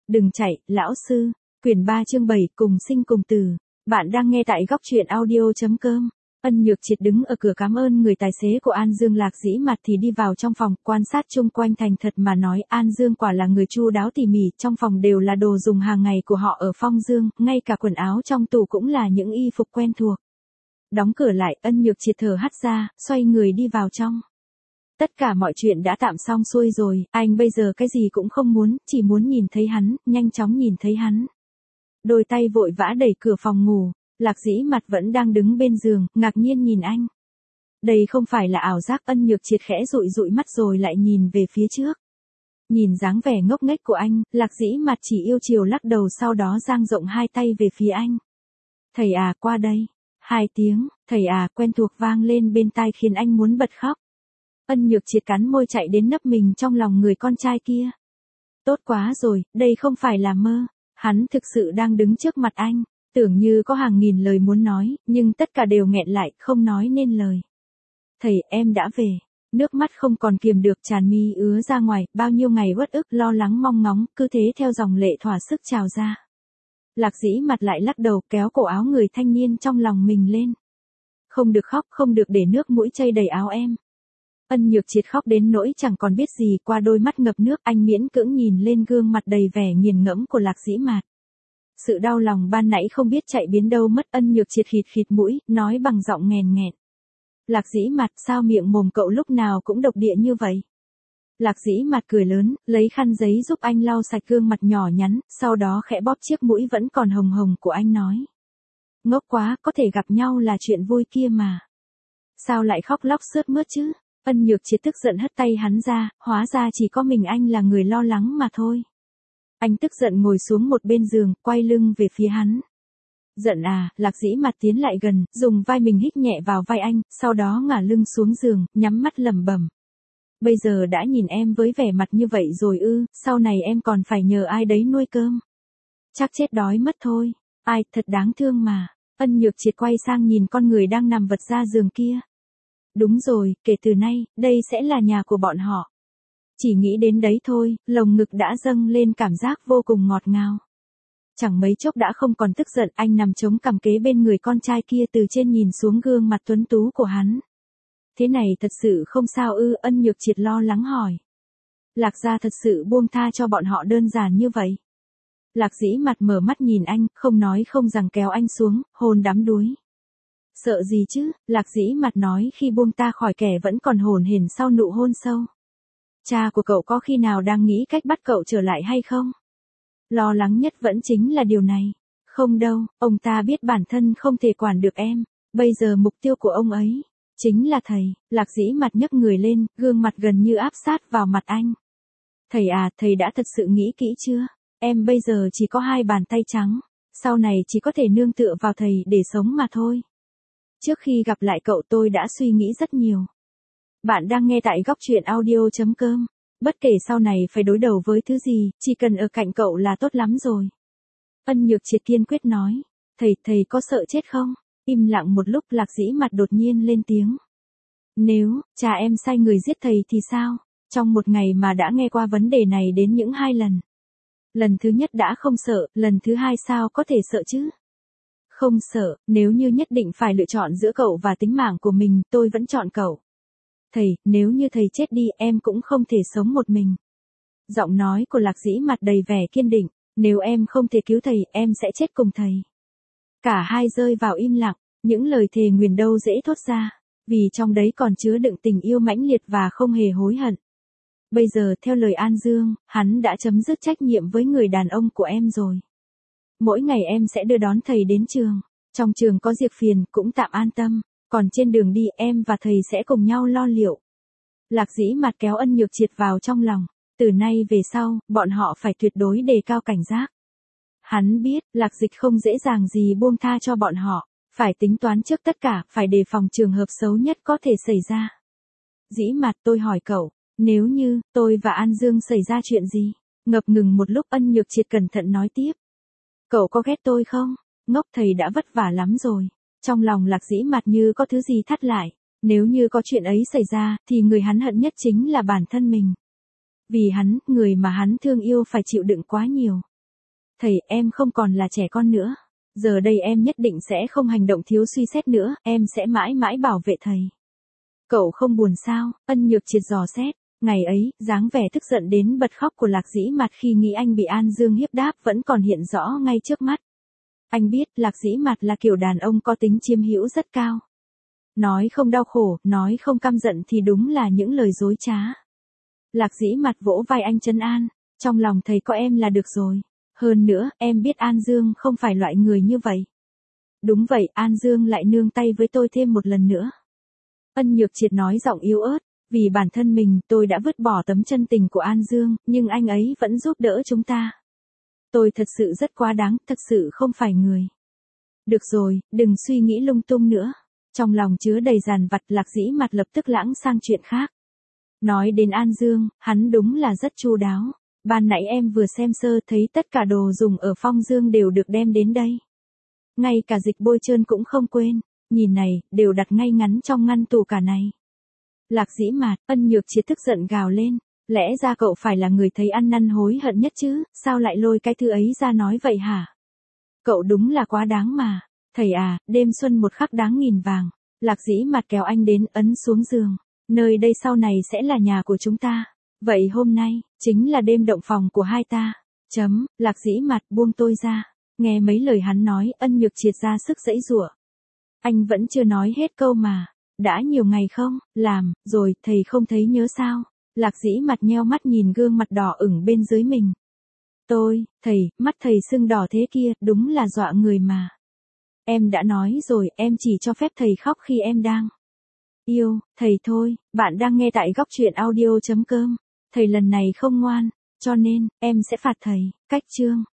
Đừng chạy, lão sư. Quyển 3 chương 7, cùng sinh cùng tử. Bạn đang nghe tại góc truyện audio.com. Ân Nhược Triệt đứng ở cửa cảm ơn người tài xế của An Dương Lạc Dĩ Mặt thì đi vào trong phòng, quan sát chung quanh. Thành thật mà nói, An Dương quả là người chu đáo tỉ mỉ, trong phòng đều là đồ dùng hàng ngày của họ ở Phong Dương, ngay cả quần áo trong tủ cũng là những y phục quen thuộc. Đóng cửa lại, Ân Nhược Triệt thở hắt ra, xoay người đi vào trong. Tất cả mọi chuyện đã tạm xong xuôi rồi, anh bây giờ cái gì cũng không muốn, chỉ muốn nhìn thấy hắn, nhanh chóng nhìn thấy hắn. Đôi tay vội vã đẩy cửa phòng ngủ, Lạc Dĩ Mặt vẫn đang đứng bên giường, ngạc nhiên nhìn anh. Đây không phải là ảo giác. Ân Nhược Triệt khẽ dụi dụi mắt rồi lại nhìn về phía trước. Nhìn dáng vẻ ngốc nghếch của anh, Lạc Dĩ Mặt chỉ yêu chiều lắc đầu, sau đó dang rộng hai tay về phía anh. Thầy à, qua đây. 2 tiếng, thầy à, quen thuộc vang lên bên tai khiến anh muốn bật khóc. Ân Nhược Triệt cắn môi chạy đến nấp mình trong lòng người con trai kia. Tốt quá rồi, đây không phải là mơ. Hắn thực sự đang đứng trước mặt anh, tưởng như có hàng nghìn lời muốn nói, nhưng tất cả đều nghẹn lại, không nói nên lời. Thầy, em đã về. Nước mắt không còn kiềm được tràn mi ứa ra ngoài, bao nhiêu ngày uất ức, lo lắng mong ngóng, cứ thế theo dòng lệ thỏa sức trào ra. Lạc Dĩ Mặt lại lắc đầu, kéo cổ áo người thanh niên trong lòng mình lên. Không được khóc, không được để nước mũi chảy đầy áo em. Ân Nhược Triệt khóc đến nỗi chẳng còn biết gì, qua đôi mắt ngập nước anh miễn cưỡng nhìn lên gương mặt đầy vẻ nghiền ngẫm của Lạc Dĩ Mạt. Sự đau lòng ban nãy không biết chạy biến đâu mất. Ân Nhược Triệt khịt khịt mũi, nói bằng giọng nghèn nghẹn. Lạc Dĩ Mạt, sao miệng mồm cậu lúc nào cũng độc địa như vậy? Lạc Dĩ Mạt cười lớn, lấy khăn giấy giúp anh lau sạch gương mặt nhỏ nhắn, sau đó khẽ bóp chiếc mũi vẫn còn hồng hồng của anh nói. Ngốc quá, có thể gặp nhau là chuyện vui kia mà. Sao lại khóc lóc sướt mướt chứ? Ân Nhược Triệt tức giận hất tay hắn ra, hóa ra chỉ có mình anh là người lo lắng mà thôi. Anh tức giận ngồi xuống một bên giường, quay lưng về phía hắn. Giận à? Lạc Dĩ Mặt tiến lại gần, dùng vai mình hít nhẹ vào vai anh, sau đó ngả lưng xuống giường, nhắm mắt lẩm bẩm. Bây giờ đã nhìn em với vẻ mặt như vậy rồi ư, sau này em còn phải nhờ ai đấy nuôi cơm. Chắc chết đói mất thôi. Ai, thật đáng thương mà. Ân Nhược Triệt quay sang nhìn con người đang nằm vật ra giường kia. Đúng rồi, kể từ nay, đây sẽ là nhà của bọn họ. Chỉ nghĩ đến đấy thôi, lồng ngực đã dâng lên cảm giác vô cùng ngọt ngào. Chẳng mấy chốc đã không còn tức giận, anh nằm chống cằm kế bên người con trai kia, từ trên nhìn xuống gương mặt tuấn tú của hắn. Thế này thật sự không sao ư? Ân Nhược Triệt lo lắng hỏi. Lạc gia thật sự buông tha cho bọn họ đơn giản như vậy? Lạc Dĩ Mặt mở mắt nhìn anh, không nói không rằng kéo anh xuống, hôn đắm đuối. Sợ gì chứ? Lạc Dĩ Mặt nói khi buông ta khỏi kẻ vẫn còn hổn hển sau nụ hôn sâu. Cha của cậu có khi nào đang nghĩ cách bắt cậu trở lại hay không? Lo lắng nhất vẫn chính là điều này. Không đâu, ông ta biết bản thân không thể quản được em. Bây giờ mục tiêu của ông ấy chính là thầy. Lạc Dĩ Mặt nhấc người lên, gương mặt gần như áp sát vào mặt anh. Thầy à, thầy đã thật sự nghĩ kỹ chưa? Em bây giờ chỉ có 2 bàn tay trắng. Sau này chỉ có thể nương tựa vào thầy để sống mà thôi. Trước khi gặp lại cậu tôi đã suy nghĩ rất nhiều. Bạn đang nghe tại góc truyện audio.com. Bất kể sau này phải đối đầu với thứ gì, chỉ cần ở cạnh cậu là tốt lắm rồi. Ân Nhược Triệt kiên quyết nói. Thầy có sợ chết không? Im lặng một lúc, Lạc Dĩ Mặt đột nhiên lên tiếng. Nếu cha em sai người giết thầy thì sao? Trong một ngày mà đã nghe qua vấn đề này đến những 2 lần. Lần thứ nhất đã không sợ, lần thứ 2 sao có thể sợ chứ? Không sợ, nếu như nhất định phải lựa chọn giữa cậu và tính mạng của mình, tôi vẫn chọn cậu. Thầy, nếu như thầy chết đi, em cũng không thể sống một mình. Giọng nói của Lạc Dĩ Mặt đầy vẻ kiên định. Nếu em không thể cứu thầy, em sẽ chết cùng thầy. Cả hai rơi vào im lặng, những lời thề nguyền đâu dễ thốt ra, vì trong đấy còn chứa đựng tình yêu mãnh liệt và không hề hối hận. Bây giờ theo lời An Dương, hắn đã chấm dứt trách nhiệm với người đàn ông của em rồi. Mỗi ngày em sẽ đưa đón thầy đến trường. Trong trường có việc phiền, cũng tạm an tâm. Còn trên đường đi, em và thầy sẽ cùng nhau lo liệu. Lạc Dĩ Mặt kéo Ân Nhược Triệt vào trong lòng. Từ nay về sau, bọn họ phải tuyệt đối đề cao cảnh giác. Hắn biết, Lạc Dịch không dễ dàng gì buông tha cho bọn họ. Phải tính toán trước tất cả, phải đề phòng trường hợp xấu nhất có thể xảy ra. Dĩ Mặt, tôi hỏi cậu, nếu như tôi và An Dương xảy ra chuyện gì? Ngập ngừng một lúc, Ân Nhược Triệt cẩn thận nói tiếp. Cậu có ghét tôi không? Ngốc, thầy đã vất vả lắm rồi. Trong lòng Lạc Dĩ Mặt như có thứ gì thắt lại. Nếu như có chuyện ấy xảy ra, thì người hắn hận nhất chính là bản thân mình. Vì hắn, người mà hắn thương yêu phải chịu đựng quá nhiều. Thầy, em không còn là trẻ con nữa. Giờ đây em nhất định sẽ không hành động thiếu suy xét nữa, em sẽ mãi mãi bảo vệ thầy. Cậu không buồn sao? Ân Nhược Triệt dò xét. Ngày ấy, dáng vẻ tức giận đến bật khóc của Lạc Dĩ Mạt khi nghĩ anh bị An Dương hiếp đáp vẫn còn hiện rõ ngay trước mắt. Anh biết Lạc Dĩ Mạt là kiểu đàn ông có tính chiếm hữu rất cao. Nói không đau khổ, nói không căm giận thì đúng là những lời dối trá. Lạc Dĩ Mạt vỗ vai anh trấn an, trong lòng thầy có em là được rồi. Hơn nữa, em biết An Dương không phải loại người như vậy. Đúng vậy, An Dương lại nương tay với tôi thêm một lần nữa. Ân Nhược Triệt nói giọng yếu ớt, vì bản thân mình tôi đã vứt bỏ tấm chân tình của An Dương, nhưng anh ấy vẫn giúp đỡ chúng ta. Tôi thật sự rất quá đáng, thật sự không phải người. Được rồi, đừng suy nghĩ lung tung nữa. Trong lòng chứa đầy dàn vặt, Lạc Dĩ Mạt lập tức lãng sang chuyện khác. Nói đến An Dương, hắn đúng là rất chu đáo. Ban nãy em vừa xem sơ thấy tất cả đồ dùng ở Phong Dương đều được đem đến đây. Ngay cả dịch bôi trơn cũng không quên. Nhìn này, đều đặt ngay ngắn trong ngăn tủ cả này. Lạc Dĩ Mạt, Ân Nhược Triệt tức giận gào lên. Lẽ ra cậu phải là người thấy ăn năn hối hận nhất chứ, sao lại lôi cái thứ ấy ra nói vậy hả? Cậu đúng là quá đáng mà. Thầy à, đêm xuân một khắc đáng nghìn vàng. Lạc Dĩ Mạt kéo anh đến ấn xuống giường. Nơi đây sau này sẽ là nhà của chúng ta. Vậy hôm nay, chính là đêm động phòng của hai ta. Lạc Dĩ Mạt buông tôi ra. Nghe mấy lời hắn nói, Ân Nhược Triệt ra sức giãy giụa. Anh vẫn chưa nói hết câu mà. Đã nhiều ngày không, làm, rồi, thầy không thấy nhớ sao. Lạc Dĩ Mạt nheo mắt nhìn gương mặt đỏ ửng bên dưới mình. Thầy, mắt thầy sưng đỏ thế kia, đúng là dọa người mà. Em đã nói rồi, em chỉ cho phép thầy khóc khi em đang yêu, thầy thôi. Bạn đang nghe tại Góc Truyện Audio.com. Thầy lần này không ngoan, cho nên, em sẽ phạt thầy. Cách chương.